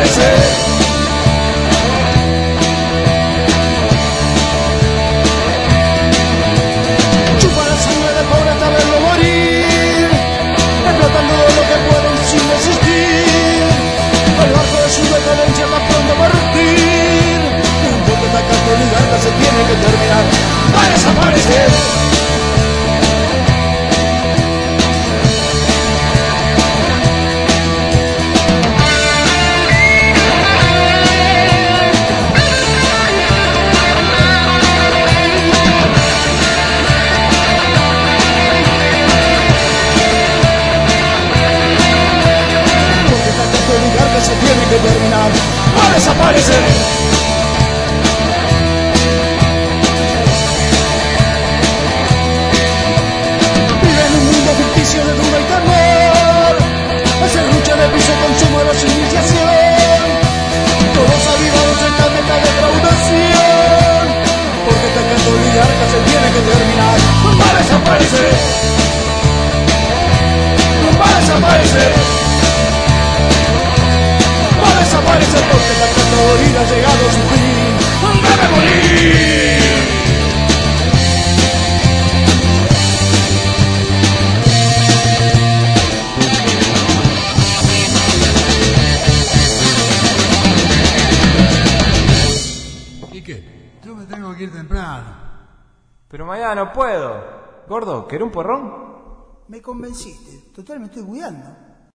desaparecer. Chupa la sangre del pobre hasta verlo morir, explotando todo lo que pueden sin existir. El barco de su decadencia más pronto va a partir. Un poco de acá con garra se tiene que terminar. Va a desaparecer. Se tiene que terminar, va a desaparecer. Vive en un mundo ficticio de duda y temor, ese lucha de piso, consumo, de iniciación. Todos avivados están en la defraudación, porque esta canto oligarca se tiene que terminar, va a desaparecer. Va a desaparecer. Desaparece porque la categoría ha llegado a su fin. ¡Debe morir! ¿Y qué? Yo me tengo que ir temprano. Pero mañana no puedo. Gordo, ¿querés un porrón? Me convenciste. Total, me estoy cuidando.